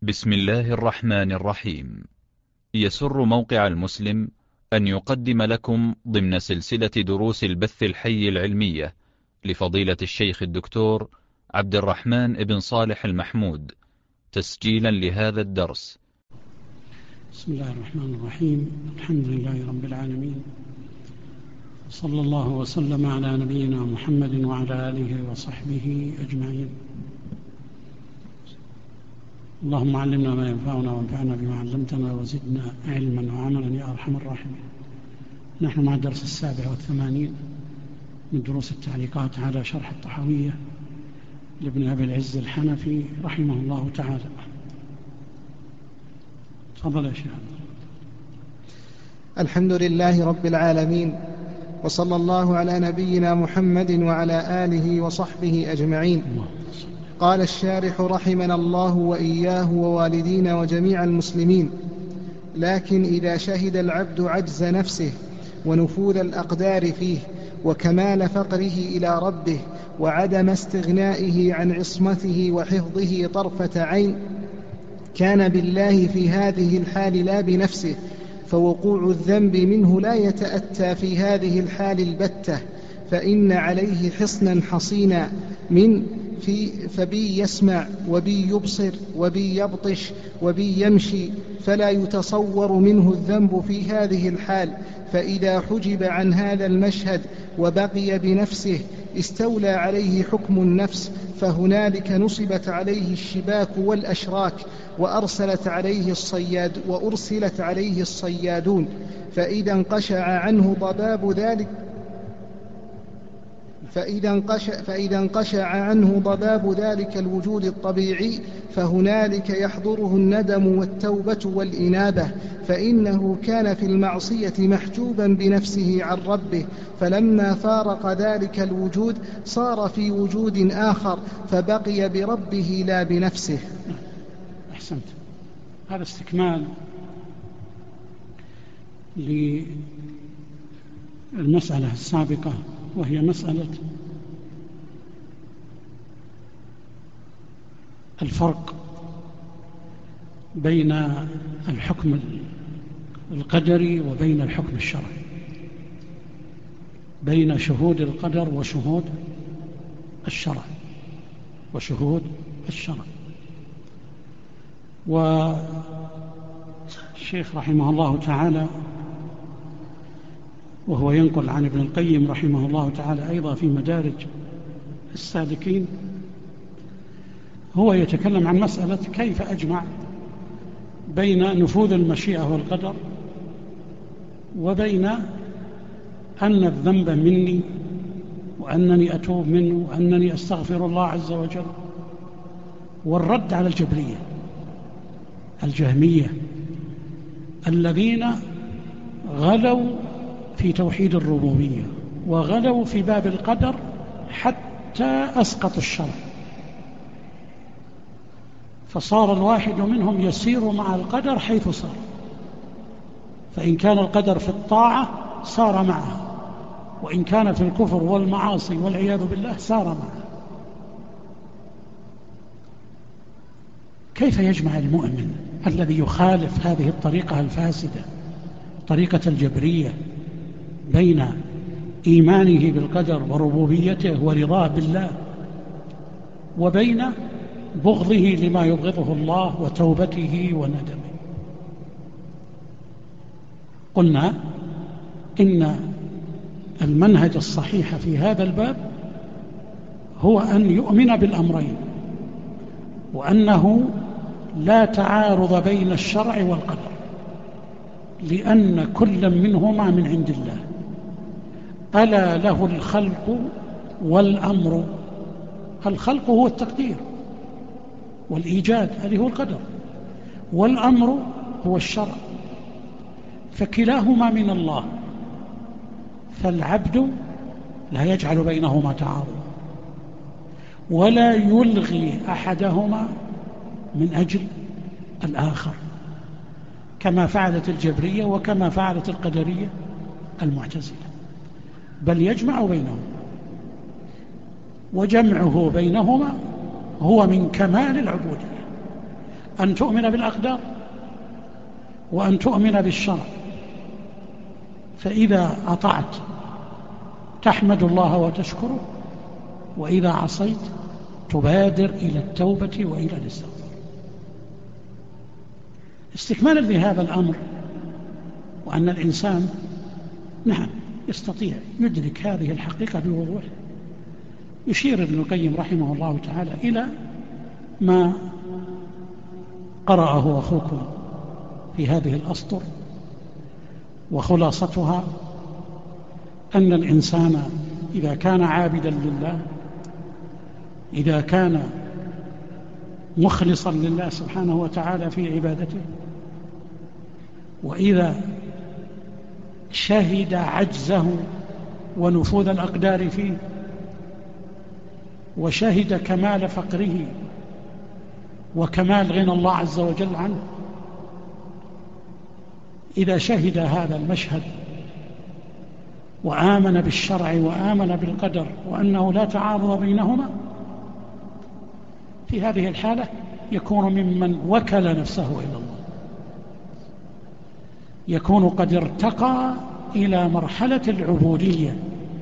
بسم الله الرحمن الرحيم. يسر موقع المسلم أن يقدم لكم ضمن سلسلة دروس البث الحي العلمية لفضيلة الشيخ الدكتور عبد الرحمن بن صالح المحمود، تسجيلا لهذا الدرس. بسم الله الرحمن الرحيم. الحمد لله رب العالمين، صلى الله وسلم على نبينا محمد وعلى آله وصحبه أجمعين. اللهم علمنا ما ينفعنا وانفعنا بما علمتنا وزدنا علما وعملا يا أرحم الراحمين. نحن مع الدرس 87 من دروس التعليقات على شرح الطحاوية لابن أبي العز الحنفي رحمه الله تعالى. تفضل يا شيخ. الحمد لله رب العالمين، وصلى الله على نبينا محمد وعلى آله وصحبه أجمعين. قال الشارح رحمنا الله وإياه ووالدينا وجميع المسلمين: لكن إذا شهد العبد عجز نفسه ونفوذ الأقدار فيه وكمال فقره إلى ربه وعدم استغنائه عن عصمته وحفظه طرفة عين، كان بالله في هذه الحال لا بنفسه، فوقوع الذنب منه لا يتأتى في هذه الحال البتة، فإن عليه حصنا حصينا فبي يسمع وبي يبصر وبي يبطش وبي يمشي، فلا يتصور منه الذنب في هذه الحال. فإذا حجب عن هذا المشهد وبقي بنفسه استولى عليه حكم النفس، فهنالك نصبت عليه الشباك والأشراك وأرسلت عليه الصيادون. فإذا انقشع عنه ضباب ذلك الوجود الطبيعي، فهنالك يحضره الندم والتوبة والإنابة، فإنه كان في المعصية محجوبا بنفسه عن ربه، فلما فارق ذلك الوجود صار في وجود آخر، فبقي بربه لا بنفسه. أحسنت. هذا استكمال للمسألة السابقة، وهي مسألة الفرق بين الحكم القدري وبين الحكم الشرعي، بين شهود القدر وشهود الشرع. والشيخ رحمه الله تعالى وهو ينقل عن ابن القيم رحمه الله تعالى أيضا في مدارج السالكين، هو يتكلم عن مسألة كيف أجمع بين نفوذ المشيئة والقدر وبين أن الذنب مني وأنني أتوب منه وأنني أستغفر الله عز وجل، والرد على الجهمية الذين غلوا في توحيد الربوبية وغلوا في باب القدر حتى أسقطوا الشرع، فصار الواحد منهم يسير مع القدر حيث صار، فإن كان القدر في الطاعة صار معه، وإن كان في الكفر والمعاصي والعياذ بالله صار معه. كيف يجمع المؤمن الذي يخالف هذه الطريقة الفاسدة، طريقة الجبرية، بين إيمانه بالقدر وربوبيته ورضاه بالله وبين بغضه لما يبغضه الله وتوبته وندمه؟ قلنا إن المنهج الصحيح في هذا الباب هو أن يؤمن بالأمرين، وأنه لا تعارض بين الشرع والقدر، لأن كل منهما من عند الله. ألا له الخلق والأمر. الخلق هو التقدير والإيجاد، هذه هو القدر، والأمر هو الشرع، فكلاهما من الله، فالعبد لا يجعل بينهما تعارض ولا يلغي أحدهما من أجل الآخر، كما فعلت الجبرية وكما فعلت القدرية المعتزلة، بل يجمع بينهما، وجمعه بينهما هو من كمال العبودية. أن تؤمن بالأقدار وأن تؤمن بالشرع. فإذا أطعت تحمد الله وتشكره، وإذا عصيت تبادر إلى التوبة وإلى الاستغفار. استكمالا لهذا الأمر، وأن الإنسان نعم يستطيع يدرك هذه الحقيقة بوضوح، يشير ابن القيم رحمه الله تعالى إلى ما قرأه أخوكم في هذه الأسطر، وخلاصتها أن الإنسان إذا كان عابدا لله، إذا كان مخلصا لله سبحانه وتعالى في عبادته، وإذا شهد عجزه ونفوذ الأقدار فيه، وشهد كمال فقره وكمال غنى الله عز وجل عنه، إذا شهد هذا المشهد وآمن بالشرع وآمن بالقدر وأنه لا تعارض بينهما، في هذه الحالة يكون ممن وكل نفسه إلى الله، يكون قد ارتقى إلى مرحلة العبودية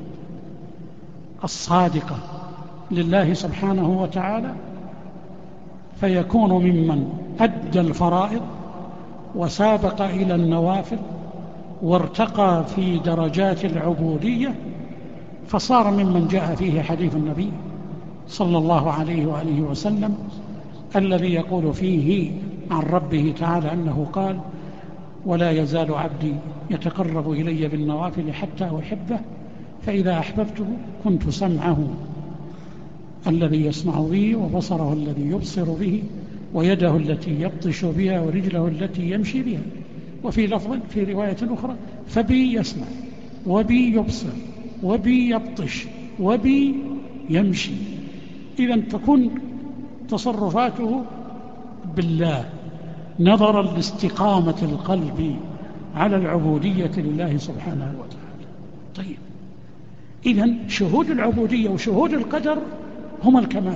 الصادقة لله سبحانه وتعالى، فيكون ممن أدى الفرائض وسابق إلى النوافل وارتقى في درجات العبودية، فصار ممن جاء فيه حديث النبي صلى الله عليه وآله وسلم الذي يقول فيه عن ربه تعالى أنه قال: ولا يزال عبدي يتقرب إلي بالنوافل حتى أحبه، فإذا أحببته كنت سمعه الذي يسمع به، وبصره الذي يبصر به، ويده التي يبطش بها، ورجله التي يمشي بها. وفي لفظ في رواية أخرى: فبي يسمع وبي يبصر وبي يبطش وبي يمشي. إذن تكون تصرفاته بالله نظرا لاستقامة القلب على العبودية لله سبحانه وتعالى. طيب، إذن شهود العبودية وشهود القدر هما الكمال.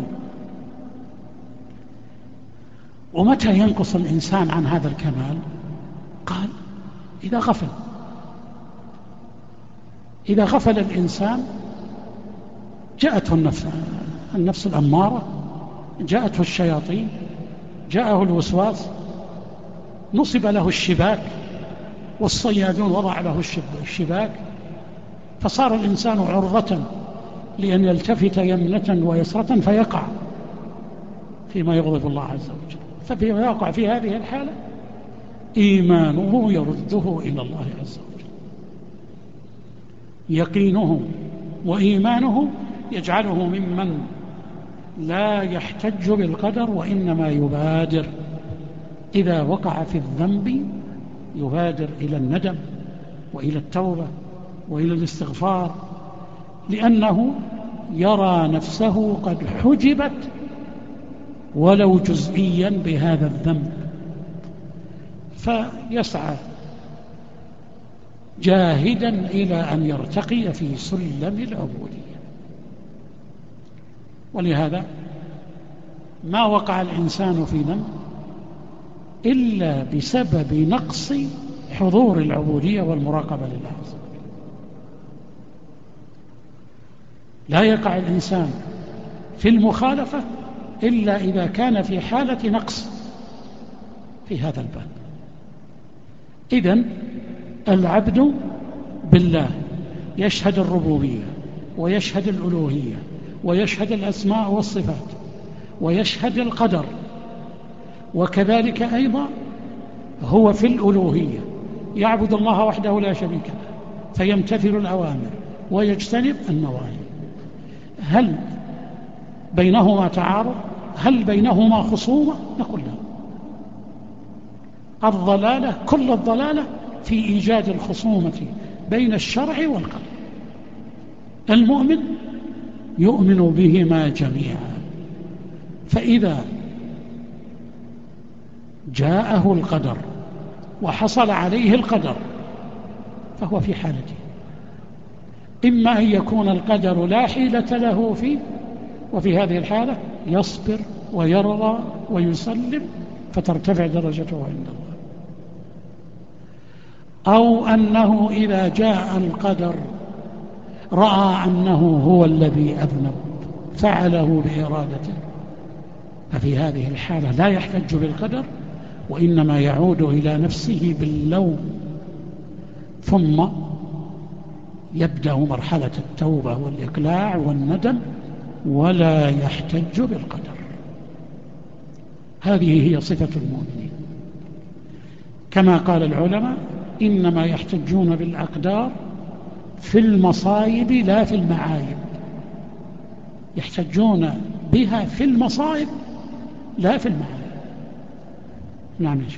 ومتى ينقص الإنسان عن هذا الكمال؟ قال: إذا غفل. إذا غفل الإنسان جاءته النفس الأمارة، جاءته الشياطين، جاءه الوسواس، نصب له الشباك، والصيادون وضع له الشباك، فصار الإنسان عرضة لأن يلتفت يمنة ويسرة فيقع فيما يغضب الله عز وجل. ففيما يقع في هذه الحالة إيمانه يرده إلى الله عز وجل، يقينه وإيمانه يجعله ممن لا يحتج بالقدر، وإنما يبادر إذا وقع في الذنب، يبادر إلى الندم وإلى التوبة وإلى الاستغفار، لأنه يرى نفسه قد حجبت ولو جزئيا بهذا الذنب، فيسعى جاهدا إلى أن يرتقي في سلم العبودية. ولهذا ما وقع الإنسان في ذنب إلا بسبب نقص حضور العبودية والمراقبة لله عز وجل. لا يقع الإنسان في المخالفة إلا إذا كان في حالة نقص في هذا الباب. إذن العبد بالله يشهد الربوبية ويشهد الألوهية ويشهد الأسماء والصفات ويشهد القدر، وكذلك أيضا هو في الألوهية يعبد الله وحده لا شريك له، فيمتثل الأوامر ويجتنب النواهي. هل بينهما تعارض؟ هل بينهما خصومة؟ نقول لا. الضلالة، كل الضلالة في إيجاد الخصومة بين الشرع والقدر. المؤمن يؤمن بهما جميعا، فإذا جاءه القدر وحصل عليه القدر فهو في حالته، إما أن يكون القدر لا حيلة له فيه، وفي هذه الحالة يصبر ويرضى ويسلم فترتفع درجته عند الله، أو أنه إذا جاء القدر رأى أنه هو الذي أذنب فعله بإرادته، ففي هذه الحالة لا يحتج بالقدر، وإنما يعود إلى نفسه باللوم، ثم يبدأ مرحلة التوبة والإقلاع والندم، ولا يحتج بالقدر. هذه هي صفة المؤمنين، كما قال العلماء: إنما يحتجون بالأقدار في المصائب لا في المعايب. يحتجون بها في المصائب لا في المعايب. نعم يا شيخ.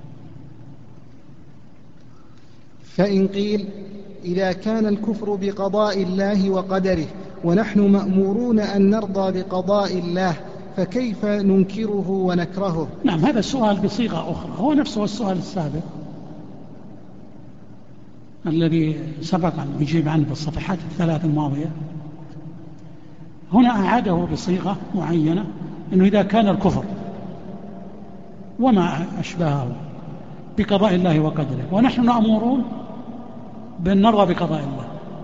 فإن قيل: إذا كان الكفر بقضاء الله وقدره ونحن مأمورون أن نرضى بقضاء الله، فكيف ننكره ونكرهه؟ نعم، هذا السؤال بصيغة أخرى، هو نفسه السؤال السابق الذي سبق أن يجيب عنه بالصفحات الثلاث الماضية. هنا أعاده بصيغة معينة، أنه إذا كان الكفر وما أشبهه بقضاء الله وقدره ونحن مأمورون بأن نرضى بقضاء الله،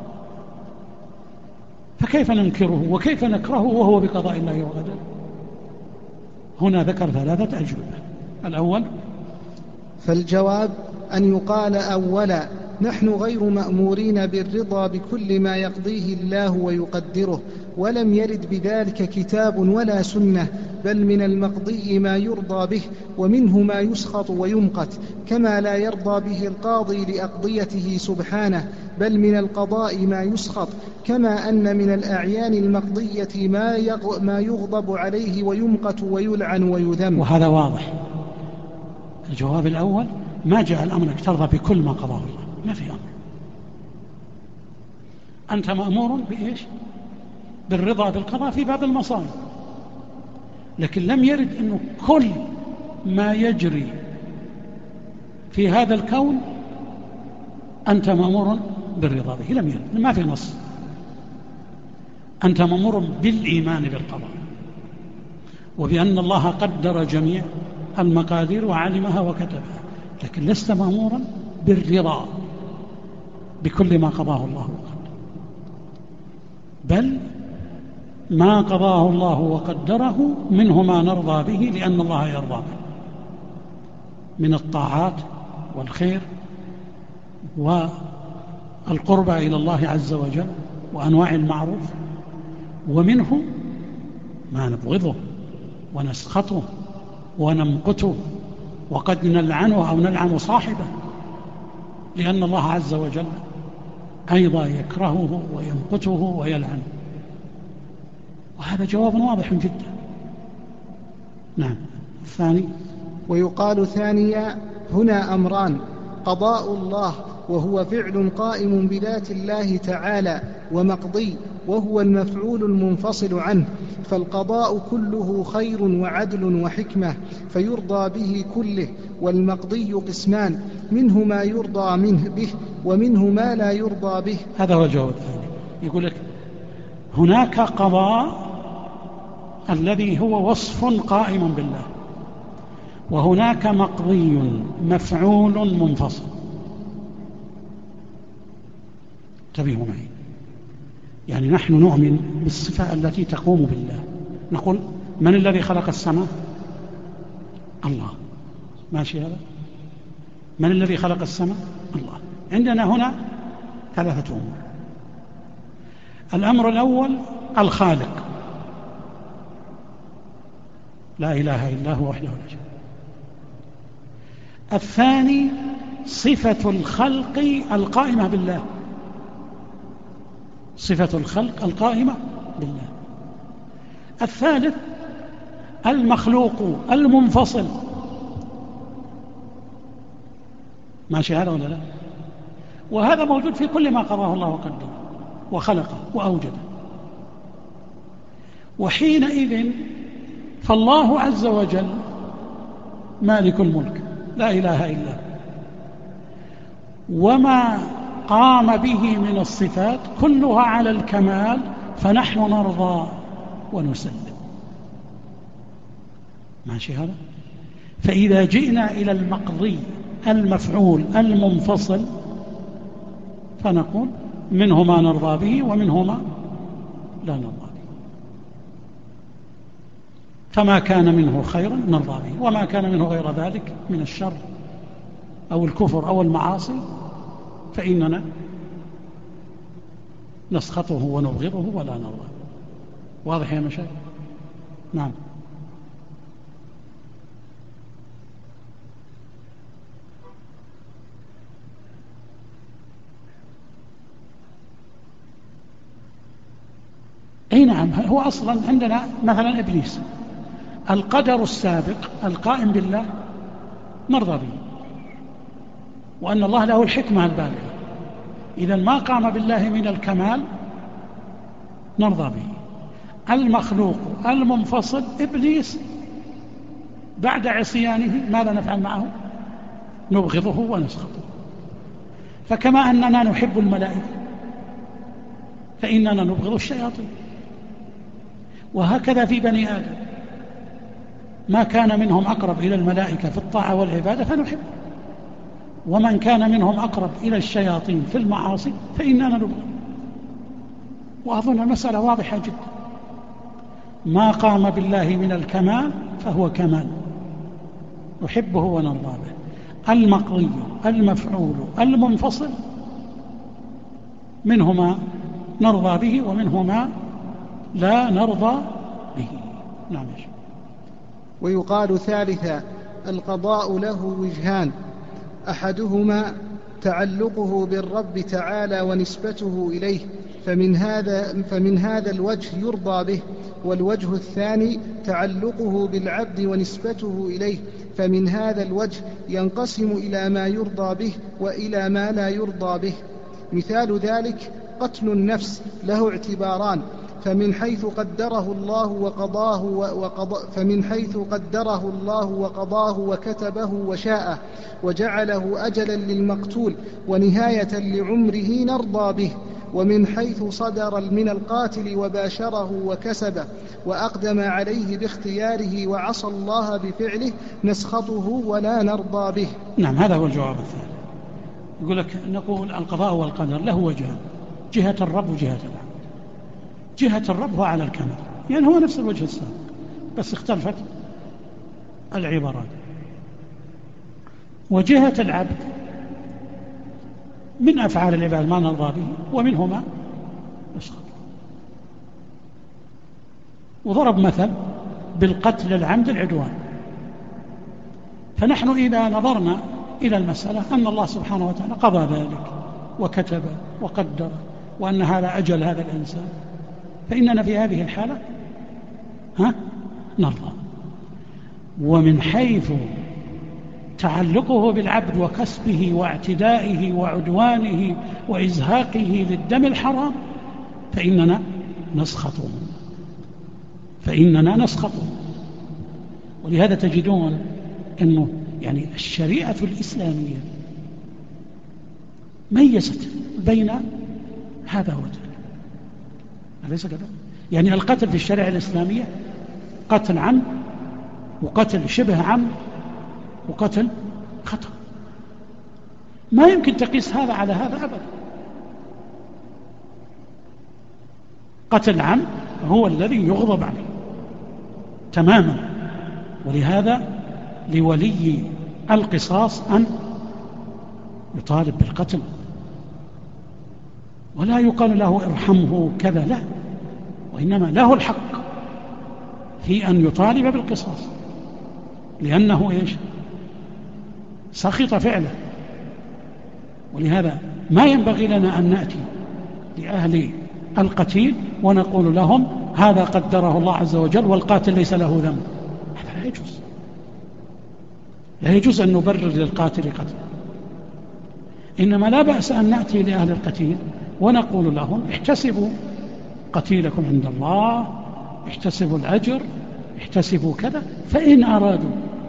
فكيف ننكره وكيف نكرهه وهو بقضاء الله وقدره؟ هنا ذكر ثلاثة أجوبة. الأول: فالجواب أن يقال أولا: نحن غير مأمورين بالرضا بكل ما يقضيه الله ويقدره، ولم يرد بذلك كتاب ولا سنة، بل من المقضي ما يرضى به، ومنه ما يسخط ويمقت، كما لا يرضى به القاضي لأقضيته سبحانه، بل من القضاء ما يسخط، كما أن من الأعيان المقضية ما يغضب عليه ويمقت ويلعن ويذم. وهذا واضح. الجواب الأول: ما جاء الأمر أنك ترضى بكل ما قضاه الله، ما في أمر. أنت مأمور بإيش؟ بالرضا بالقضاء في باب المصائب، لكن لم يرد أنه كل ما يجري في هذا الكون أنت مأمور بالرضا به، لم يرد، ما في نص. أنت مأمور بالإيمان بالقضاء، وبأن الله قدر جميع المقادير وعلمها وكتبها، لكن لست مأمورا بالرضا بكل ما قضاه الله وقدره، بل ما قضاه الله وقدره منه ما نرضى به لأن الله يرضى به من الطاعات والخير والقربى إلى الله عز وجل وأنواع المعروف، ومنه ما نبغضه ونسخطه ونمقته، وقد نلعنه أو نلعن صاحبه، لأن الله عز وجل أيضا يكرهه ويمقته ويلعنه. وهذا جواب واضح جدا. نعم. الثاني: ويقال ثانيا: هنا أمران: قضاء الله وهو فعل قائم بذات الله تعالى، ومقضي وهو المفعول المنفصل عنه، فالقضاء كله خير وعدل وحكمة فيرضى به كله، والمقضي قسمان: منه ما يرضى منه به ومنه ما لا يرضى به. هذا هو الجواب الثاني. يقول لك هناك قضاء الذي هو وصف قائم بالله، وهناك مقضي مفعول منفصل. انتبهوا معي، يعني نحن نؤمن بالصفة التي تقوم بالله، نقول: من الذي خلق السماء؟ الله. ماشي هذا؟ من الذي خلق السماء؟ الله. عندنا هنا ثلاثة أمور. الأمر الأول: الخالق، لا إله إلا هو وحده لا شريك له. الثاني: صفة الخلق القائمة بالله، صفة الخلق القائمة بالله. الثالث: المخلوق المنفصل. ماشي هذا ولا لا؟ وهذا موجود في كل ما قضاه الله وقدره وخلقه وأوجده. وحينئذ فالله عز وجل مالك الملك لا إله إلا هو، وما قام به من الصفات كلها على الكمال، فنحن نرضى ونسلم. ماشي هذا؟ فإذا جئنا إلى المقضي المفعول المنفصل فنقول منه ما نرضى به ومنه ما لا نرضى به. فما كان منه خيرا نرضى به، وما كان منه غير ذلك من الشر أو الكفر أو المعاصي فإننا نسخطه ونبغضه ولا نرضى. واضح يا مشايخ؟ نعم. أي نعم. هو أصلا عندنا مثلا إبليس القدر السابق القائم بالله نرضى به، وأن الله له الحكمة البالغة، إذا ما قام بالله من الكمال نرضى به. المخلوق المنفصل إبليس بعد عصيانه ماذا نفعل معه؟ نبغضه ونسخطه. فكما أننا نحب الملائكة فإننا نبغض الشياطين، وهكذا في بني آدم ما كان منهم أقرب إلى الملائكة في الطاعة والعبادة فنحب، ومن كان منهم أقرب إلى الشياطين في المعاصي فإننا نبغض. وأظن المسألة واضحة جدا، ما قام بالله من الكمال فهو كمال نحبه ونرضى به. المقضي المفعول المنفصل منه ما نرضى به ومنه ما لا نرضى به. نعم. ويقال ثالثا القضاء له وجهان، أحدهما تعلقه بالرب تعالى ونسبته إليه، فمن هذا الوجه يرضى به، والوجه الثاني تعلقه بالعبد ونسبته إليه، فمن هذا الوجه ينقسم إلى ما يرضى به وإلى ما لا يرضى به. مثال ذلك قتل النفس له اعتباران، فمن حيث قدره الله وقضاه وكتبه وشاءه وجعله أجلا للمقتول ونهاية لعمره نرضى به، ومن حيث صدر من القاتل وباشره وكسبه وأقدم عليه باختياره وعصى الله بفعله نسخطه ولا نرضى به. نعم، هذا هو الجواب الثاني. يقول لك نقول القضاء والقدر له وجهان، جهة الرب وجهة العبد. جهة الرب هو على الكمال، يعني هو نفس الوجه السابق بس اختلفت العبارات. وجهة العبد من أفعال العباد ما نرضى به ومنه ما نسخط. وضرب مثل بالقتل العمد العدوان. فنحن إذا نظرنا إلى المسألة أن الله سبحانه وتعالى قضى ذلك وكتب وقدر وأن هذا أجل هذا الإنسان، فإننا في هذه الحالة نرضى. ومن حيث تعلقه بالعبد وكسبه واعتدائه وعدوانه وإزهاقه للدم الحرام فإننا نسخطه. ولهذا تجدون أنه يعني الشريعة الإسلامية ميزت بين هذا وذاك، أليس كذا؟ يعني القتل في الشريعة الإسلامية قتل عمد وقتل شبه عمد وقتل خطأ، ما يمكن تقيس هذا على هذا أبدا. قتل عمد هو الذي يغضب عليه تماما، ولهذا لولي القصاص أن يطالب بالقتل، ولا يقال له ارحمه كذا، لا، وإنما له الحق في أن يطالب بالقصاص، لأنه سخط فعله. ولهذا ما ينبغي لنا أن نأتي لأهل القتيل ونقول لهم هذا قدره الله عز وجل والقاتل ليس له ذنب، هذا لا يجوز. لا يجوز أن نبرر للقاتل قتله. إنما لا بأس أن نأتي لأهل القتيل ونقول لهم احتسبوا قتيلكم عند الله، احتسبوا الأجر، احتسبوا كذا. فإن أرادوا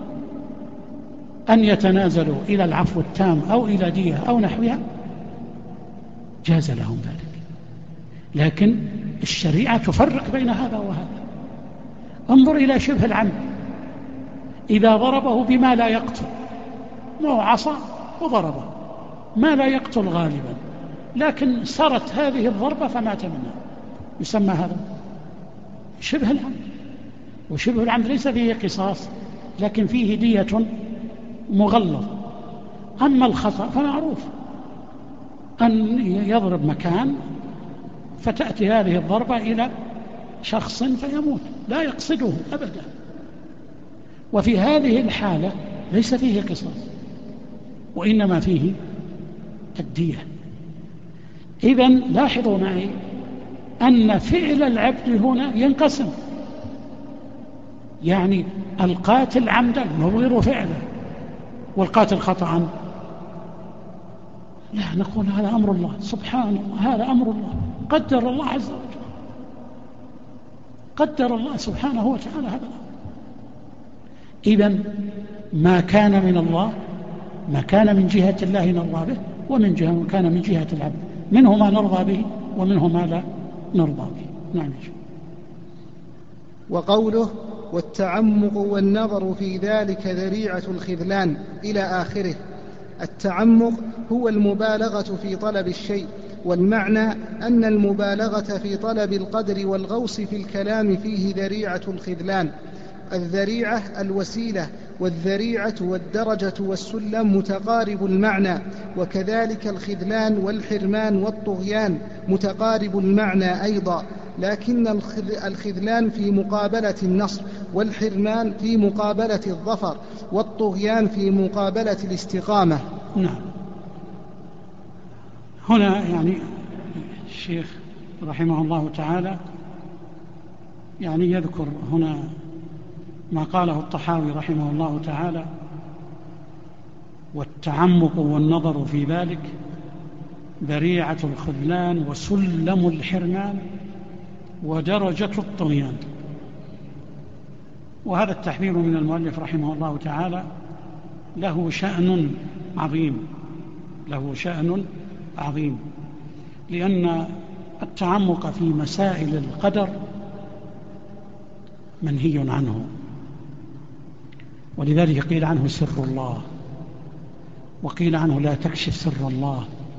أن يتنازلوا إلى العفو التام أو إلى دية أو نحوها جاز لهم ذلك. لكن الشريعة تفرق بين هذا وهذا. انظر إلى شبه العمد، إذا ضربه بما لا يقتل، مو عصا وضربه ما لا يقتل غالبا، لكن سرت هذه الضربة فمات منها، يسمى هذا شبه العمد. وشبه العمد ليس فيه قصاص، لكن فيه دية مغلظة. أما الخطأ فمعروف أن يضرب مكان فتأتي هذه الضربة إلى شخص فيموت لا يقصده أبدا، وفي هذه الحالة ليس فيه قصاص وإنما فيه الدية. إذن لاحظوا معي أن فعل العبد هنا ينقسم، يعني القاتل عمدا نبغض فعله، والقاتل خطأ لا نقول هذا أمر الله سبحان الله، هذا أمر الله قدر الله عز وجل، قدر الله سبحانه وتعالى هذا. إذن ما كان من الله، ما كان من جهة الله نرضى به، ومن جهة ما كان من جهة العبد، منه ما نرضى به ومنه ما لا نرضى به. نعم. وقوله والتعمق والنظر في ذلك ذريعة الخذلان إلى آخره. التعمق هو المبالغة في طلب الشيء، والمعنى أن المبالغة في طلب القدر والغوص في الكلام فيه ذريعة الخذلان. الذريعة الوسيلة، والذريعة والدرجة والسلم متقارب المعنى، وكذلك الخذلان والحرمان والطغيان متقارب المعنى أيضا، لكن الخذلان في مقابلة النصر، والحرمان في مقابلة الظفر، والطغيان في مقابلة الاستقامة. نعم. هنا يعني الشيخ رحمه الله تعالى يعني يذكر هنا ما قاله الطحاوي رحمه الله تعالى: والتعمق والنظر في ذلك ذريعة الخذلان وسلم الحرمان ودرجة الطغيان. وهذا التحذير من المؤلف رحمه الله تعالى له شأن عظيم، له شأن عظيم، لأن التعمق في مسائل القدر منهي عنه، ولذلك قيل عنه سر الله، وقيل عنه لا تكشف سر الله.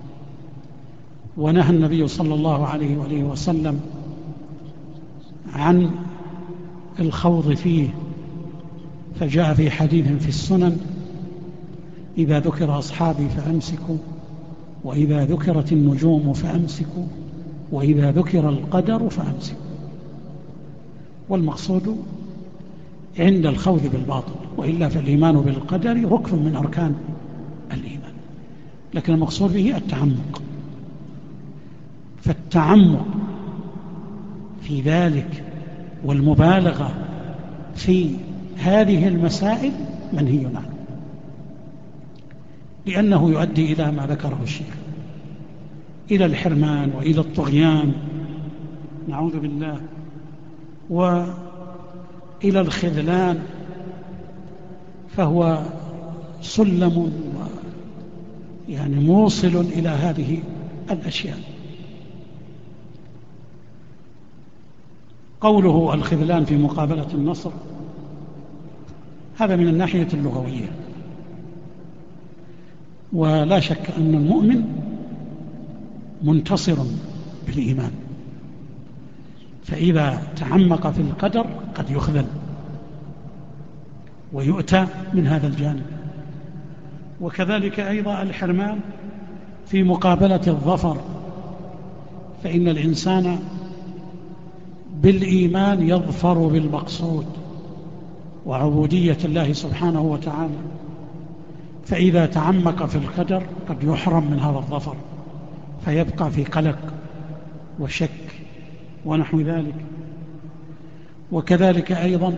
ونهى النبي صلى الله عليه وآله وسلم عن الخوض فيه، فجاء في حديث في السنن: إذا ذكر أصحابي فأمسكوا، وإذا ذكرت النجوم فأمسكوا، وإذا ذكر القدر فأمسكوا. والمقصود عند الخوض بالباطل، وإلا فالإيمان بالقدر ركن من أركان الإيمان، لكن المقصود به التعمق. فالتعمق في ذلك والمبالغة في هذه المسائل منهي عنه، لأنه يؤدي إلى ما ذكره الشيخ، إلى الحرمان وإلى الطغيان، نعوذ بالله، وإلى الخذلان، فهو سلم يعني موصل إلى هذه الأشياء. قوله الخذلان في مقابلة النصر هذا من الناحية اللغوية، ولا شك أن المؤمن منتصر بالإيمان، فإذا تعمق في القدر قد يخذل ويؤتى من هذا الجانب. وكذلك أيضا الحرمان في مقابلة الظفر، فإن الإنسان بالإيمان يظفر بالمقصود وعبودية الله سبحانه وتعالى، فإذا تعمق في القدر قد يحرم من هذا الظفر، فيبقى في قلق وشك ونحو ذلك. وكذلك أيضا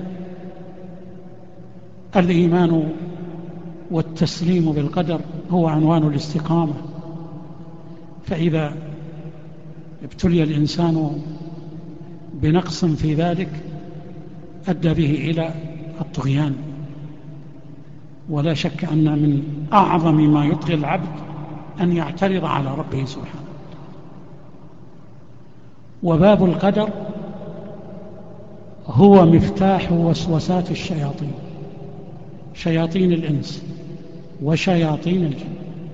الإيمان والتسليم بالقدر هو عنوان الاستقامة، فإذا ابتلي الإنسان بنقص في ذلك أدى به إلى الطغيان. ولا شك أن من أعظم ما يطغي العبد أن يعترض على ربه سبحانه. وباب القدر هو مفتاح وسوسات الشياطين، شياطين الإنس وشياطين الجن.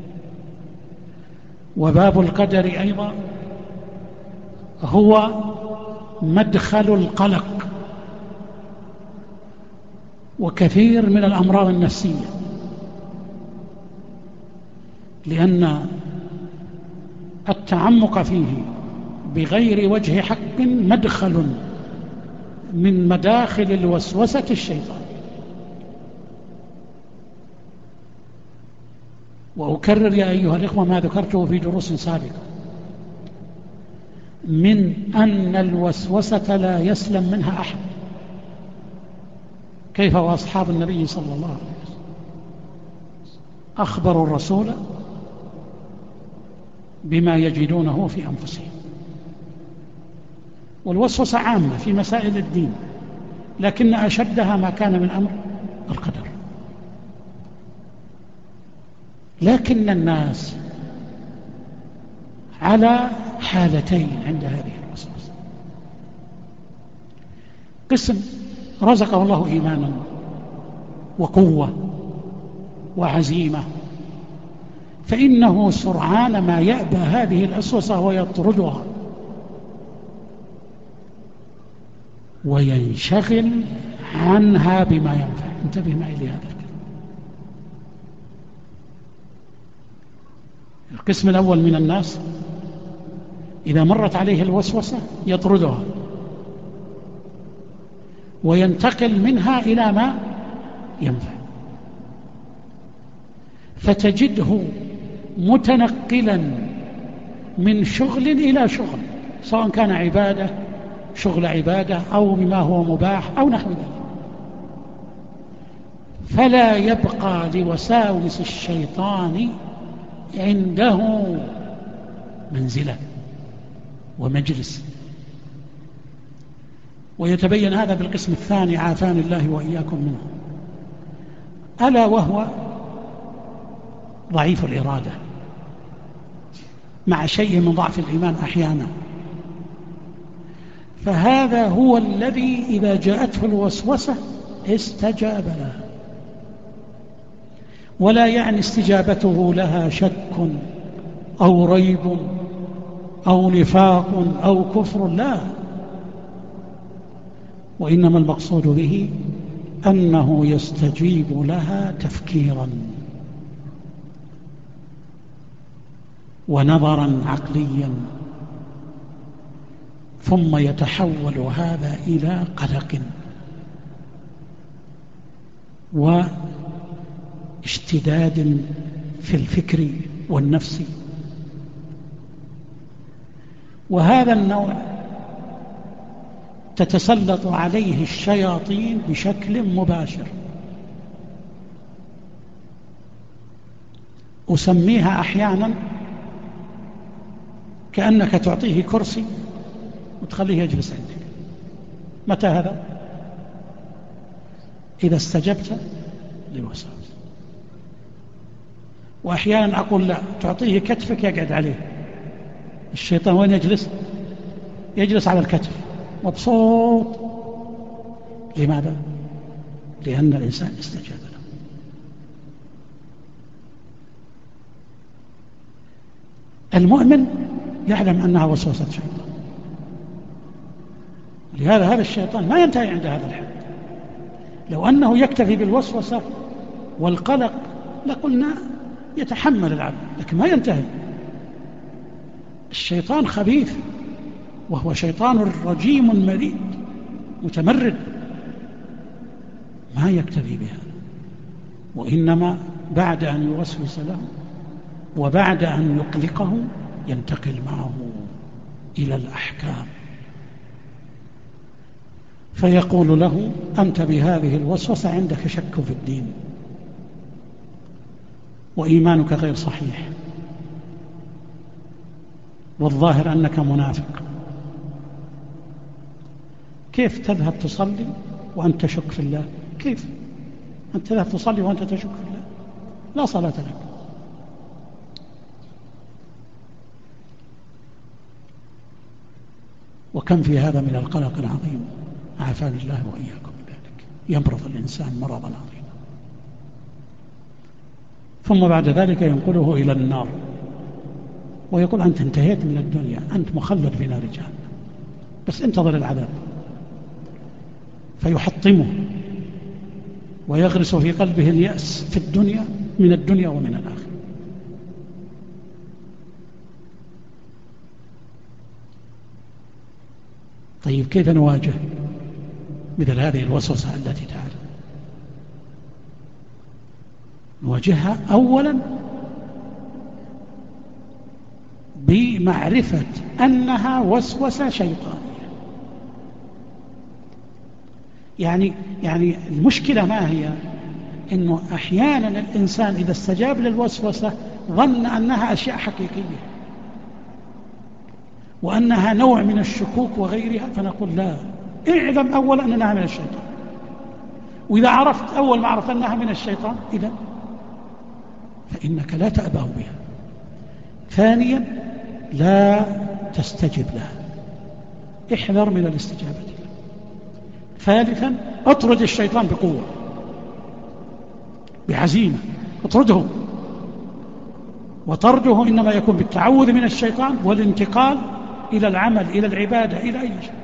وباب القدر أيضا هو مدخل القلق وكثير من الأمراض النفسية، لأن التعمق فيه بغير وجه حق مدخل من مداخل الوسوسة الشيطان. وأكرر يا أيها الإخوة ما ذكرته في دروس سابقة من أن الوسوسة لا يسلم منها أحد، كيف وأصحاب النبي صلى الله عليه وسلم أخبروا الرسول بما يجدونه في أنفسهم. والوسوسة عامة في مسائل الدين، لكن أشدها ما كان من أمر القدر. لكن الناس على حالتين عند هذه الوسوسة: قسم رزقه الله إيمانا وقوة وعزيمة، فإنه سرعان ما يأبى هذه الوسوسة ويطردها وينشغل عنها بما ينفع. انتبه معي لهذا الكلام. القسم الأول من الناس إذا مرت عليه الوسوسة يطردها وينتقل منها إلى ما ينفع، فتجده متنقلا من شغل إلى شغل، سواء كان عبادة، شغل عبادة، أو بما هو مباح أو نحو ذلك، فلا يبقى لوساوس الشيطان عنده منزلة ومجلس. ويتبين هذا بالقسم الثاني عافاني الله وإياكم منه، ألا وهو ضعيف الإرادة مع شيء من ضعف الإيمان أحيانا. فهذا هو الذي إذا جاءته الوسوسة استجاب لها، ولا يعني استجابته لها شك أو ريب أو نفاق أو كفر، لا، وإنما المقصود به أنه يستجيب لها تفكيرا ونظرا عقليا، ثم يتحول هذا إلى قلق واشتداد في الفكر والنفس. وهذا النوع تتسلط عليه الشياطين بشكل مباشر. أسميها أحيانا كأنك تعطيه كرسي وتخليه يجلس عندك. متى هذا؟ إذا استجبت للوسواس. وأحيانا أقول لا، تعطيه كتفك يقعد عليه. الشيطان وين يجلس؟ يجلس على الكتف مبسوط. لماذا؟ لأن الإنسان استجاب له. المؤمن يعلم أنها وسوسة شيطان، لهذا هذا الشيطان ما ينتهي عند هذا الحد. لو أنه يكتفي بالوسوسة والقلق لقلنا يتحمل العبد، لكن ما ينتهي. الشيطان خبيث، وهو شيطان رجيم مريد متمرد، ما يكتفي بها، وإنما بعد أن يوسوس له وبعد أن يقلقه ينتقل معه إلى الأحكام، فيقول له أنت بهذه الوسوسة عندك شك في الدين وإيمانك غير صحيح، والظاهر أنك منافق. كيف تذهب تصلي وأنت تشك في الله؟ كيف أنت تذهب تصلي وأنت تشك في الله؟ لا صلاة لك. وكم في هذا من القلق العظيم، عافاني الله وإياكم بذلك. يمرض الإنسان مرضا عظيما. ثم بعد ذلك ينقله إلى النار ويقول أنت انتهيت من الدنيا، أنت مخلد في نار جهنم، بس انتظر العذاب. فيحطمه ويغرس في قلبه اليأس في الدنيا، من الدنيا ومن الآخرة. طيب كيف نواجه مثل هذه الوسوسة التي تعرض؟ نواجهها أولا بمعرفة أنها وسوسة شيطانية. يعني المشكلة ما هي؟ إنه أحيانا الإنسان إذا استجاب للوسوسة ظن أنها أشياء حقيقية وأنها نوع من الشكوك وغيرها، فنقول لا، اعلم أولا أنها من الشيطان، وإذا عرفت أول ما عرفت أنها من الشيطان إذا فإنك لا تأبه بها. ثانيا لا تستجب لها، احذر من الاستجابة لها. ثالثا اطرد الشيطان بقوة، بعزيمة، اطرده. وطرده إنما يكون بالتعوذ من الشيطان والانتقال إلى العمل، إلى العبادة، إلى أي شيء.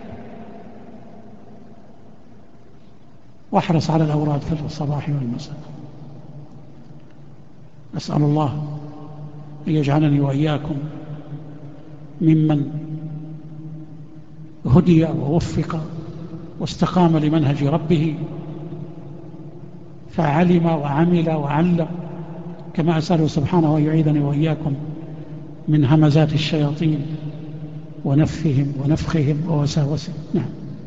واحرص على الأوراد في الصباح والمساء. أسأل الله أن يجعلني وإياكم ممن هدي ووفق واستقام لمنهج ربه فعلم وعمل وعلم، كما أسأله سبحانه أن يعيذني وإياكم من همزات الشياطين ونفهم ونفخهم ووساوسهم. نعم.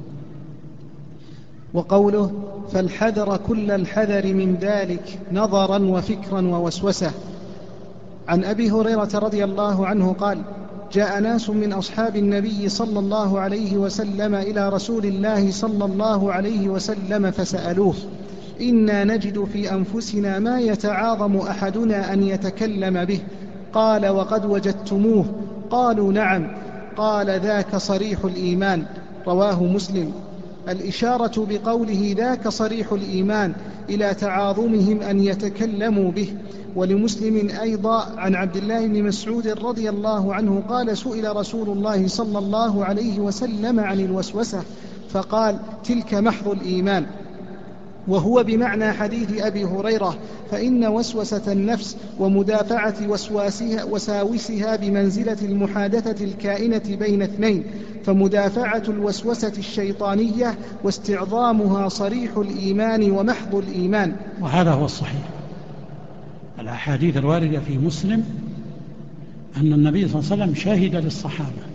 وقوله فالحذر كل الحذر من ذلك نظرا وفكرا ووسوسة. عن أبي هريرة رضي الله عنه قال: جاء ناس من أصحاب النبي صلى الله عليه وسلم إلى رسول الله صلى الله عليه وسلم فسألوه: إنا نجد في أنفسنا ما يتعاظم أحدنا أن يتكلم به. قال: وقد وجدتموه؟ قالوا: نعم. قال: ذاك صريح الإيمان. رواه مسلم. الإشارة بقوله ذاك صريح الإيمان إلى تعاظمهم أن يتكلموا به. ولمسلم أيضا عن عبد الله بن مسعود رضي الله عنه قال: سئل رسول الله صلى الله عليه وسلم عن الوسوسة فقال: تلك محض الإيمان. وهو بمعنى حديث أبي هريرة، فإن وسوسة النفس ومدافعة وساوسها بمنزلة المحادثة الكائنة بين اثنين، فمدافعة الوسوسة الشيطانية واستعظامها صريح الإيمان ومحض الإيمان. وهذا هو الصحيح. الأحاديث الواردة في مسلم أن النبي صلى الله عليه وسلم شهد للصحابة،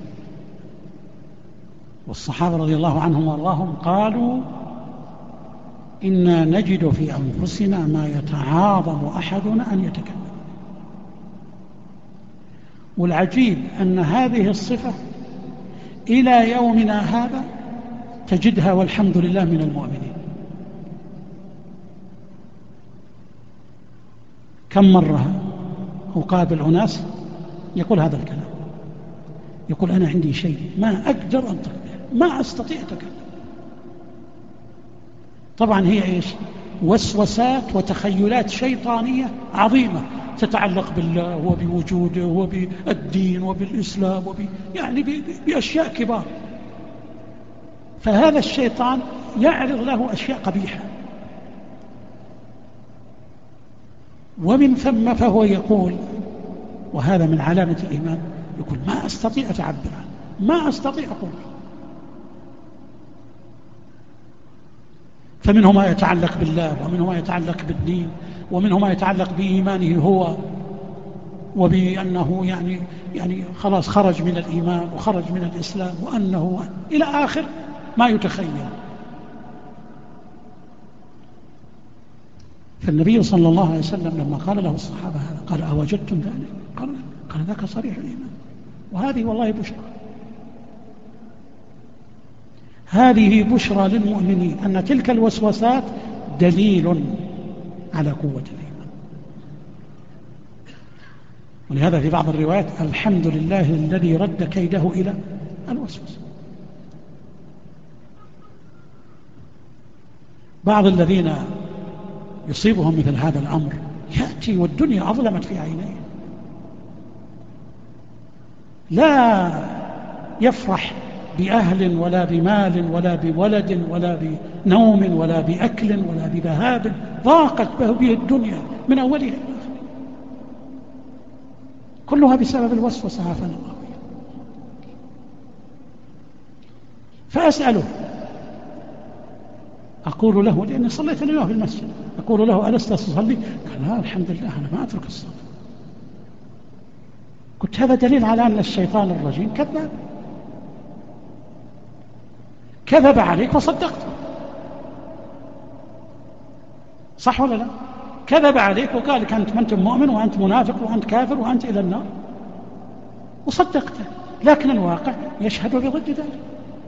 والصحابة رضي الله عنهم وارضاهم قالوا: إنا نجد في أنفسنا ما يتعاظم أحدنا أن يتكلم. والعجيب أن هذه الصفة إلى يومنا هذا تجدها والحمد لله من المؤمنين. كم مرة أقابل أناس يقول هذا الكلام، يقول: أنا عندي شيء ما أقدر أنطق به، ما أستطيع أتكلم. طبعا هي إيش؟ وسوسات وتخيلات شيطانية عظيمة تتعلق بالله وبوجوده وبالدين وبالإسلام يعني بأشياء كبار. فهذا الشيطان يعرض له أشياء قبيحة، ومن ثم فهو يقول، وهذا من علامة الإيمان، يقول: ما أستطيع أتعبر عنه، ما أستطيع أقول. فمنه ما يتعلق بالله، ومنه ما يتعلق بالدين، ومنه ما يتعلق بإيمانه هو، وبأنه يعني خلاص خرج من الإيمان وخرج من الإسلام، وأنه إلى آخر ما يتخيل. فالنبي صلى الله عليه وسلم لما قال له الصحابة هذا قال: أوجدتم ذلك؟ قال: ذاك صريح الإيمان. وهذه والله بشرى، هذه بشرى للمؤمنين أن تلك الوسوسات دليل على قوة الإيمان. ولهذا في بعض الروايات: الحمد لله الذي رد كيده إلى الوسوسة. بعض الذين يصيبهم مثل هذا الأمر يأتي والدنيا أظلمت في عينيه، لا يفرح بأهل ولا بمال ولا بولد ولا بنوم ولا بأكل ولا بذهاب، ضاقت به الدنيا من أولها إلى آخرها، كلها بسبب الوسوسة عافانا الله. فأسأله، أقول له، لأني صليت اليوم في المسجد، أقول له ألست تصلي؟ قال لا الحمد لله أنا ما أترك الصلاة. قلت هذا دليل على أن الشيطان الرجيم كذاب، كذب عليك وصدقته، صح ولا لا؟ كذب عليك وقال لك أنت مؤمن وأنت منافق وأنت كافر وأنت إلى النار وصدقته، لكن الواقع يشهد بضد ذلك.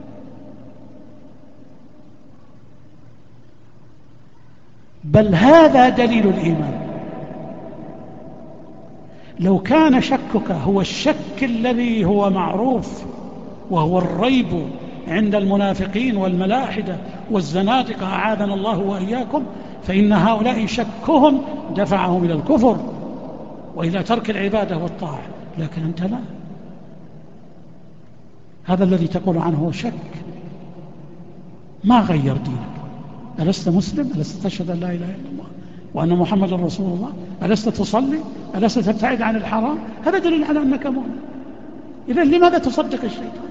بل هذا دليل الإيمان. لو كان شكك هو الشك الذي هو معروف وهو الريب عند المنافقين والملاحدة والزنادقة أعاذنا الله وإياكم، فإن هؤلاء شكهم دفعهم إلى الكفر وإلى ترك العبادة والطاعة، لكن أنت لا، هذا الذي تقول عنه هو شك ما غير دينك. ألست مسلم؟ ألست تشهد أن لا إله إلا الله وأن محمد رسول الله؟ ألست تصلي؟ ألست تبتعد عن الحرام؟ هذا دليل على أنك مؤمن. إذن لماذا تصدق الشيطان؟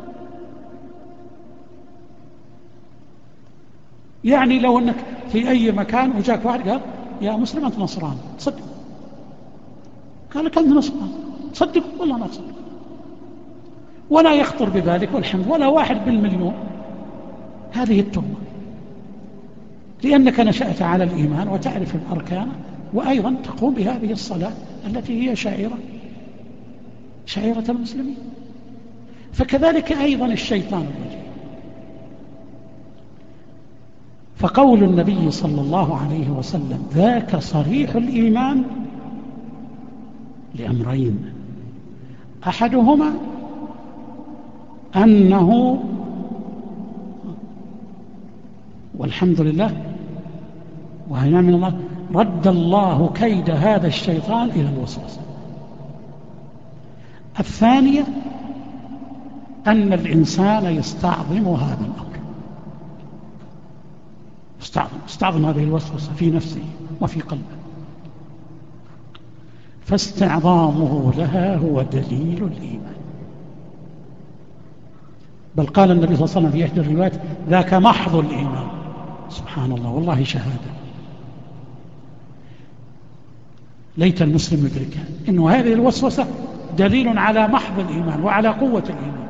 يعني لو أنك في أي مكان وجاك واحد قال يا مسلم أنت نصراني، تصدق؟ قال لك أنت نصراني، تصدق؟ والله ما تصدق، ولا يخطر ببالك والحمد، ولا 1/1,000,000. هذه التهمة، لأنك نشأت على الإيمان وتعرف الأركان، وأيضا تقوم بهذه الصلاة التي هي شعيرة المسلمين. فكذلك أيضا الشيطان الرجيم. فقول النبي صلى الله عليه وسلم ذاك صريح الإيمان لأمرين: أحدهما أنه والحمد لله وهنا من الله رد الله كيد هذا الشيطان إلى الوسوسة. الثانية أن الإنسان يستعظم هذا الأمر، يستعظم هذه الوسوسة في نفسه وفي قلبه، فاستعظامه لها هو دليل الإيمان. بل قال النبي صلى الله عليه وسلم في إحدى الروايات ذاك محض الإيمان. سبحان الله، والله شهادة ليت المسلم يدركها، إنه هذه الوسوسة دليل على محض الإيمان وعلى قوة الإيمان.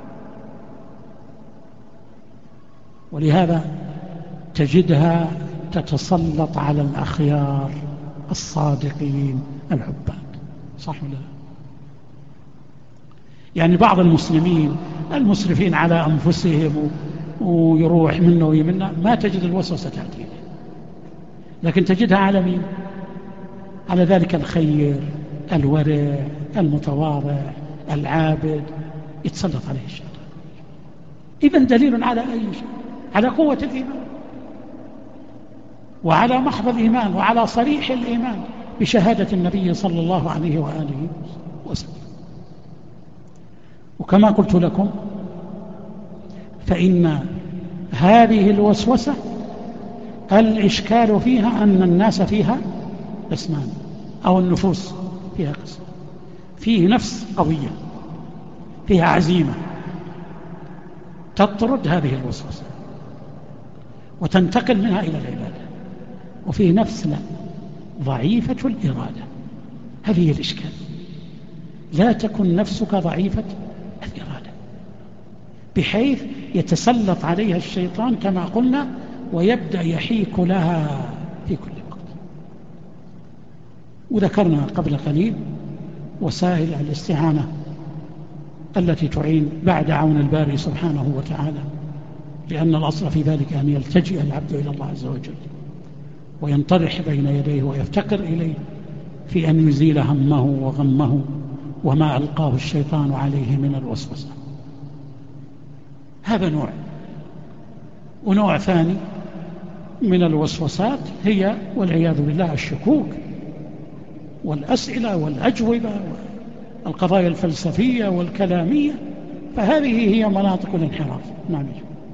ولهذا تجدها تتسلط على الأخيار الصادقين العباد، صح ولا لا؟ يعني بعض المسلمين المسرفين على أنفسهم ويروح منه ويمنه ما تجد الوسوسة تأتي، لكن تجدها على مين؟ على ذلك الخير الورع المتواضع العابد، يتسلط عليه الشيطان. إذن دليل على أي شيء؟ على قوة الإيمان وعلى محض الإيمان وعلى صريح الإيمان بشهادة النبي صلى الله عليه وآله وسلم. وكما قلت لكم فإن هذه الوسوسة الإشكال فيها أن الناس فيها قسمان، أو النفوس فيها قسم. فيه نفس قوية فيها عزيمة تطرد هذه الوسوسة وتنتقل منها إلى العبادة، وفيه نفس لا، ضعيفة الإرادة. هذه الإشكال، لا تكن نفسك ضعيفة الإرادة بحيث يتسلط عليها الشيطان كما قلنا ويبدأ يحيك لها في كل وقت. وذكرنا قبل قليل وسائل الاستعانة التي تعين بعد عون الباري سبحانه وتعالى، لأن الأصل في ذلك أن يلتجئ العبد إلى الله عز وجل وينطرح بين يديه ويفتقر إليه في أن يزيل همه وغمه وما ألقاه الشيطان عليه من الوسوسة. هذا نوع. ونوع ثاني من الوسوسات هي والعياذ بالله الشكوك والأسئلة والأجوبة والقضايا الفلسفية والكلامية، فهذه هي مناطق الانحراف. نعم.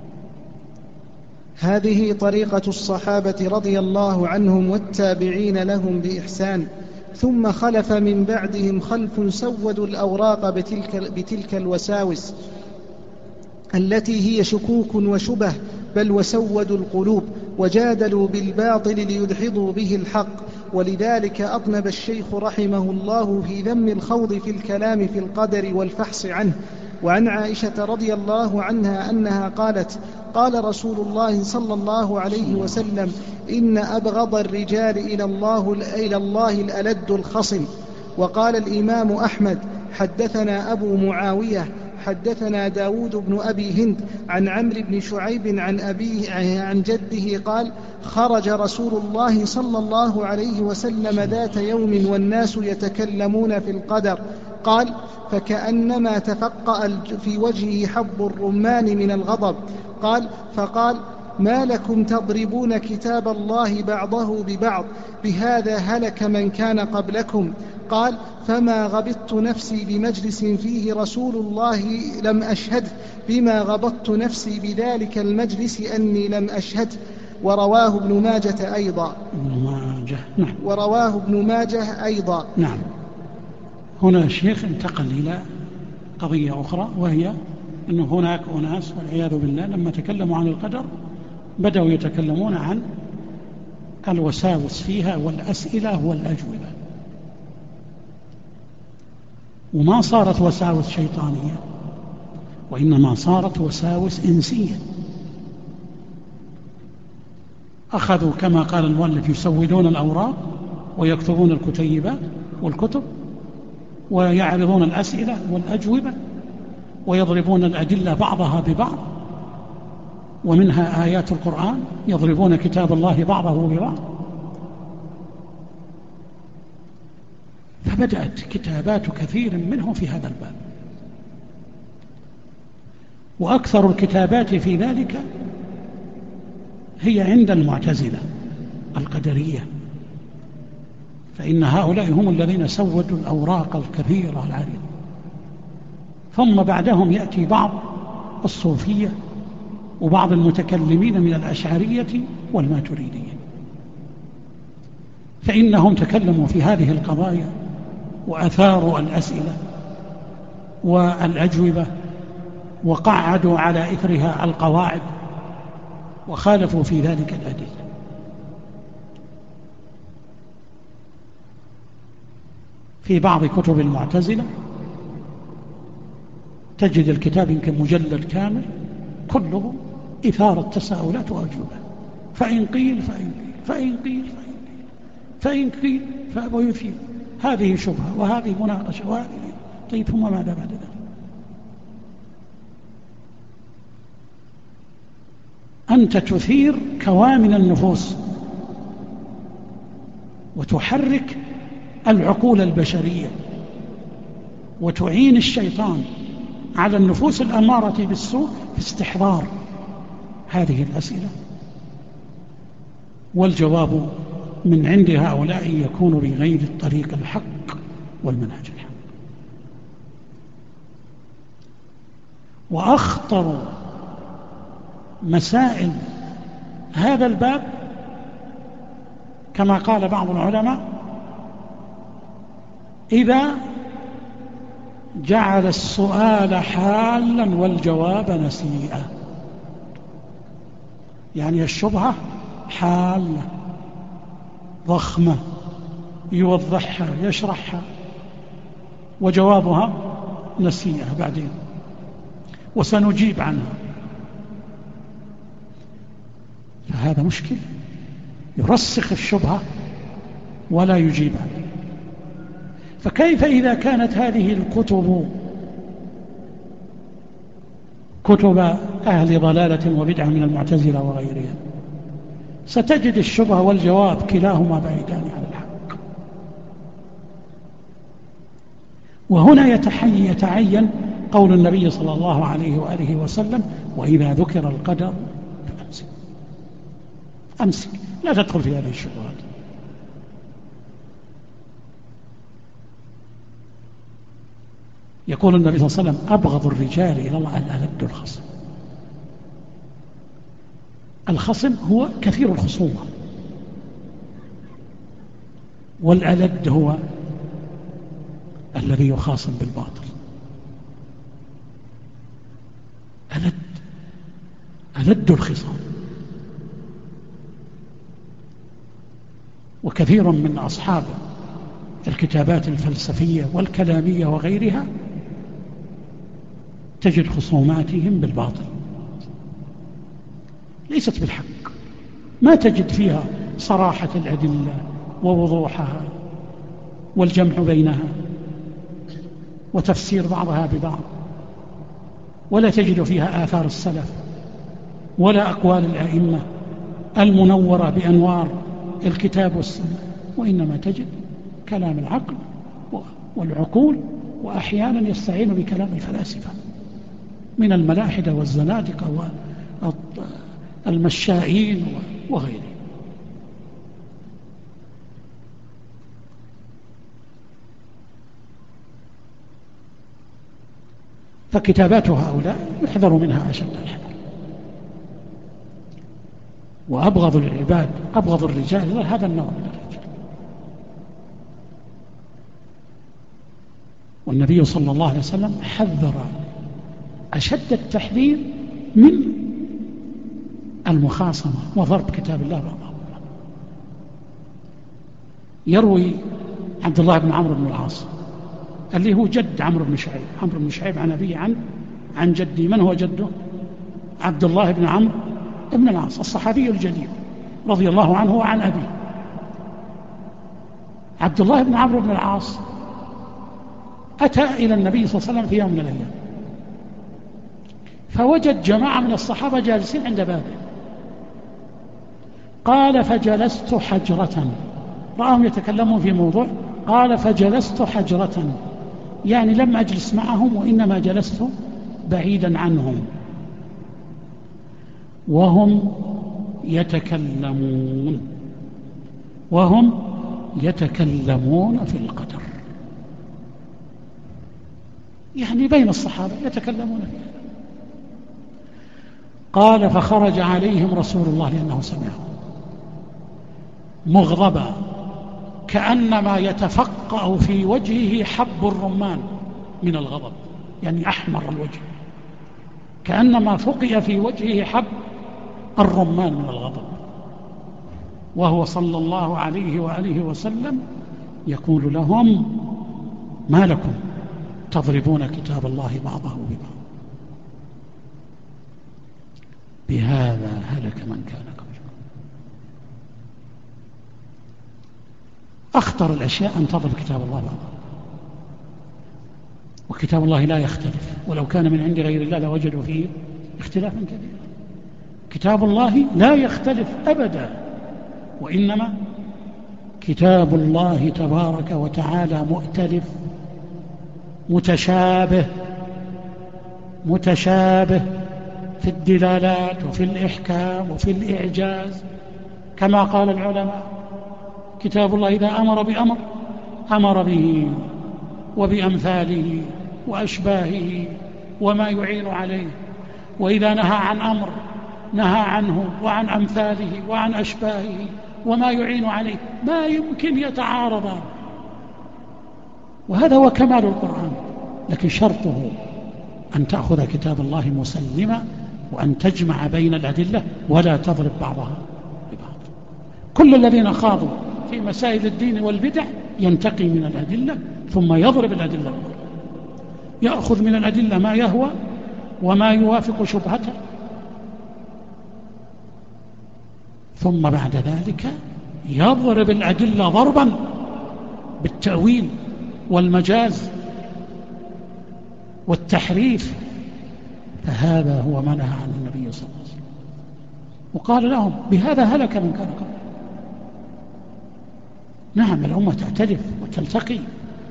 هذه طريقة الصحابة رضي الله عنهم والتابعين لهم بإحسان، ثم خلف من بعدهم خلف سودوا الأوراق بتلك الوساوس التي هي شكوك وشبه، بل وسودوا القلوب وجادلوا بالباطل ليدحضوا به الحق. ولذلك أطنب الشيخ رحمه الله في ذم الخوض في الكلام في القدر والفحص عنه. وعن عائشة رضي الله عنها أنها قالت: قال رسول الله صلى الله عليه وسلم: إن أبغض الرجال إلى الله الألد الخصم. وقال الإمام أحمد: حدثنا أبو معاوية حدثنا داود بن أبي هند عن عمرو بن شعيب عن أبيه عن جده قال: خرج رسول الله صلى الله عليه وسلم ذات يوم والناس يتكلمون في القدر، قال: فكأنما تفقأ في وجهه حب الرمان من الغضب. قال: فقال: ما لكم تضربون كتاب الله بعضه ببعض، بهذا هلك من كان قبلكم. قال: فما غبطت نفسي بمجلس فيه رسول الله لم أشهده، بما غبطت نفسي بذلك المجلس أني لم أشهده. ورواه ابن ماجة أيضا. نعم. ورواه ابن ماجه أيضا. نعم. هنا الشيخ انتقل إلى قضية أخرى، وهي أن هناك أناس والعياذ بالله لما تكلموا عن القدر بدأوا يتكلمون عن الوساوس فيها والأسئلة والأجوبة، وما صارت وساوس شيطانية، وإنما صارت وساوس إنسية. أخذوا كما قال المؤلف يسودون الأوراق ويكتبون الكتيبات والكتب ويعرضون الأسئلة والأجوبة ويضربون الأدلة بعضها ببعض، ومنها آيات القرآن يضربون كتاب الله بعضه ببعض. فبدأت كتابات كثير منهم في هذا الباب، وأكثر الكتابات في ذلك هي عند المعتزلة القدرية، فإن هؤلاء هم الذين سودوا الأوراق الكبيرة العريضة. ثم بعدهم يأتي بعض الصوفية وبعض المتكلمين من الأشعرية والماتريدية، فإنهم تكلموا في هذه القضايا وأثاروا الأسئلة والأجوبة وقعدوا على إثرها القواعد وخالفوا في ذلك الأدلة. في بعض كتب المعتزلة تجد الكتاب يمكن مجلد كامل كله إثارة تساؤلات وأجوبة، فإن قيل فإن قيل فإن قيل فإن قيل ويثير هذه شبهة وهذه مناقشة وهذه. طيب ثم ماذا بعد ذلك؟ أنت تثير كوامن النفوس وتحرك العقول البشرية وتعين الشيطان على النفوس الأمارة بالسوء في استحضار هذه الأسئلة، والجواب من عند هؤلاء يكون بغير الطريق الحق والمنهج الحق. وأخطر مسائل هذا الباب كما قال بعض العلماء: إذا جعل السؤال حالا والجواب نسيئا، يعني الشبهة حالة ضخمة يوضحها يشرحها وجوابها نسيئة بعدين وسنجيب عنها، فهذا مشكل، يرسخ الشبهة ولا يجيب عنها. فكيف إذا كانت هذه الكتب كتب أهل ضلالة وبدعة من المعتزلة وغيرها، ستجد الشبهة والجواب كلاهما بعيدان عن الحق. وهنا يتعين قول النبي صلى الله عليه وآله وسلم: وإذا ذكر القدر أمسك لا تدخل في هذه الشبهات. يقول النبي صلى الله عليه وسلم أبغض الرجال إلى الله الألد الخصم. الخصم هو كثير الخصومة، والألد هو الذي يخاصم بالباطل. ألد الخصام. وكثير من أصحاب الكتابات الفلسفية والكلامية وغيرها تجد خصوماتهم بالباطل، ليست بالحق، ما تجد فيها صراحة الأدلة ووضوحها والجمع بينها وتفسير بعضها ببعض، ولا تجد فيها آثار السلف ولا أقوال الأئمة المنورة بأنوار الكتاب والسنة، وإنما تجد كلام العقل والعقول، وأحيانا يستعين بكلام الفلاسفة من الملاحدة والزنادقة والمشائين وغيرهم. فكتابات هؤلاء يحذر منها أشد الحذر. وأبغض العباد أبغض الرجال هذا النوع من الرجال. والنبي صلى الله عليه وسلم حذر أشد التحذير من المخاصمة وضرب كتاب الله بعضه. يروي عبد الله بن عمرو بن العاص اللي هو جد عمرو بن شعيب عن أبيه عن جدي. من هو جده؟ عبد الله بن عمرو بن العاص الصحابي الجليل رضي الله عنه وعن أبيه. عبد الله بن عمرو بن العاص أتى إلى النبي صلى الله عليه وسلم في يوم من الأيام، فوجد جماعة من الصحابة جالسين عند بابه. قال فجلست حجرة، رأهم يتكلمون في موضوع، قال فجلست حجرة، يعني لم أجلس معهم وإنما جلست بعيدا عنهم وهم يتكلمون في القدر، يعني بين الصحابة يتكلمون فيه. قال فخرج عليهم رسول الله لأنه سمعه مغضبا كأنما يتفقأ في وجهه حب الرمان من الغضب، يعني أحمر الوجه، كأنما فقئ في وجهه حب الرمان من الغضب، وهو صلى الله عليه وآله وسلم يقول لهم ما لكم تضربون كتاب الله بعضه ببعض، بهذا هلك من كان قبلكم. أخطر الأشياء أن تضرب كتاب الله بعضه، وكتاب الله لا يختلف، ولو كان من عند غير الله لوجدوا فيه اختلافا كثيرا. كتاب الله لا يختلف أبدا، وإنما كتاب الله تبارك وتعالى مؤتلف متشابه في الدلالات وفي الإحكام وفي الإعجاز، كما قال العلماء كتاب الله إذا أمر بأمر أمر به وبأمثاله وأشباهه وما يعين عليه، وإذا نهى عن أمر نهى عنه وعن أمثاله وعن أشباهه وما يعين عليه، ما يمكن يتعارضان. وهذا هو كمال القرآن، لكن شرطه أن تأخذ كتاب الله مسلما، وأن تجمع بين الأدلة ولا تضرب بعضها ببعض. كل الذين خاضوا في مسائل الدين والبدع ينتقي من الأدلة ثم يضرب الأدلة، يأخذ من الأدلة ما يهوى وما يوافق شبهته، ثم بعد ذلك يضرب الأدلة ضربا بالتأويل والمجاز والتحريف. فهذا هو ما نهى عنه النبي صلى الله عليه وسلم، وقال لهم بهذا هلك من كان قبل. نعم، الأمة تعترف وتلتقي،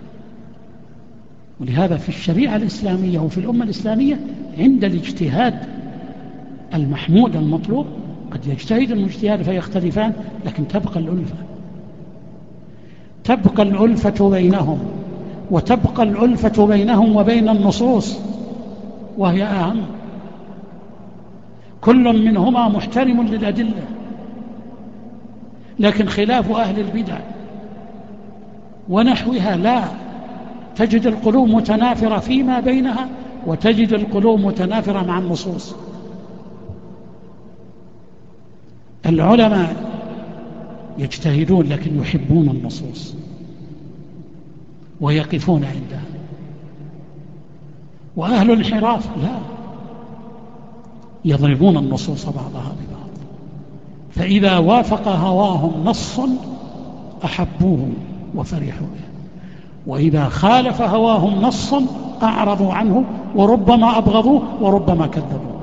ولهذا في الشريعة الإسلامية وفي الأمة الإسلامية عند الاجتهاد المحمود المطلوب قد يجتهد المجتهد فيختلفان، لكن تبقى الألفة بينهم، وتبقى الألفة بينهم وبين النصوص وهي أهم. كل منهما محترم للأدلة، لكن خلاف أهل البدع ونحوها لا، تجد القلوب متنافرة فيما بينها، وتجد القلوب متنافرة مع النصوص. العلماء يجتهدون لكن يحبون النصوص ويقفون عندها، وأهل الانحراف لا، يضربون النصوص بعضها ببعض، فإذا وافق هواهم نص أحبوه وفرحوا به، وإذا خالف هواهم نص أعرضوا عنه وربما أبغضوه وربما كذبوه.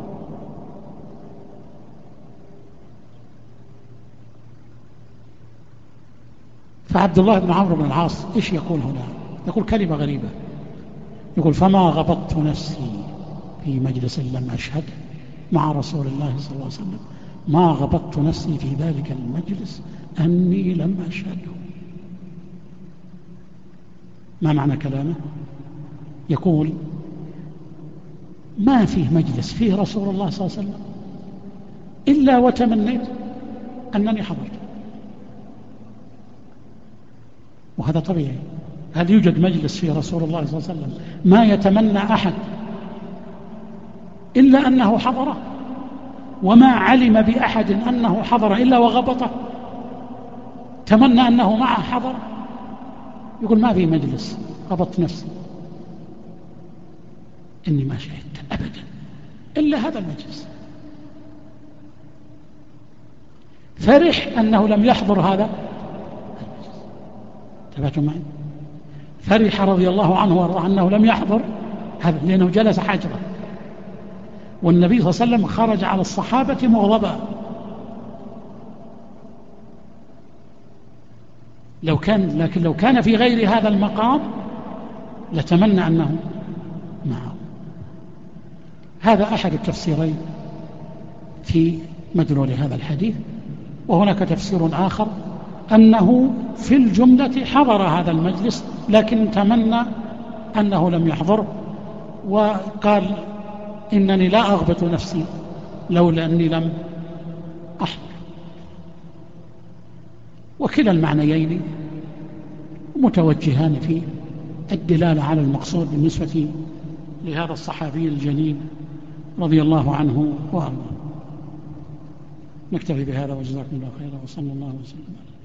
فعبد الله بن عمرو بن العاص إيش يقول هنا؟ يقول كلمة غريبة، يقول فما غبطت نفسي في مجلس لم أشهد مع رسول الله صلى الله عليه وسلم، ما غبطت نفسي في ذلك المجلس أني لم أشهده. ما معنى كلامه؟ يقول ما فيه مجلس فيه رسول الله صلى الله عليه وسلم إلا وتمنيت أنني حضرت، وهذا طبيعي. هل يوجد مجلس فيه رسول الله صلى الله عليه وسلم ما يتمنى أحد إلا أنه حضره، وما علم بأحد أنه حضر إلا وغبطه تمنى أنه معه حضر؟ يقول ما في مجلس غبطت نفسي إني ما شهدت أبدا إلا هذا المجلس. فرح أنه لم يحضر هذا المجلس. تبعتم معي؟ فرح رضي الله عنه وارضاه أنه لم يحضر هذا، لأنه جلس حجرا، والنبي صلى الله عليه وسلم خرج على الصحابة مغضبا. لكن لو كان في غير هذا المقام لتمنى أنه معه. هذا أحد التفسيرين في مدلول هذا الحديث. وهناك تفسير آخر أنه في الجملة حضر هذا المجلس لكن تمنى أنه لم يحضره، وقال إنني لا أغبط نفسي لولا أني لم أحضر. وكلا المعنيين متوجهان في الدلالة على المقصود بالنسبة لهذا الصحابي الجليل رضي الله عنه وارضاه. نكتفي بهذا وجزاكم الله خيرا، وصلى الله وسلم على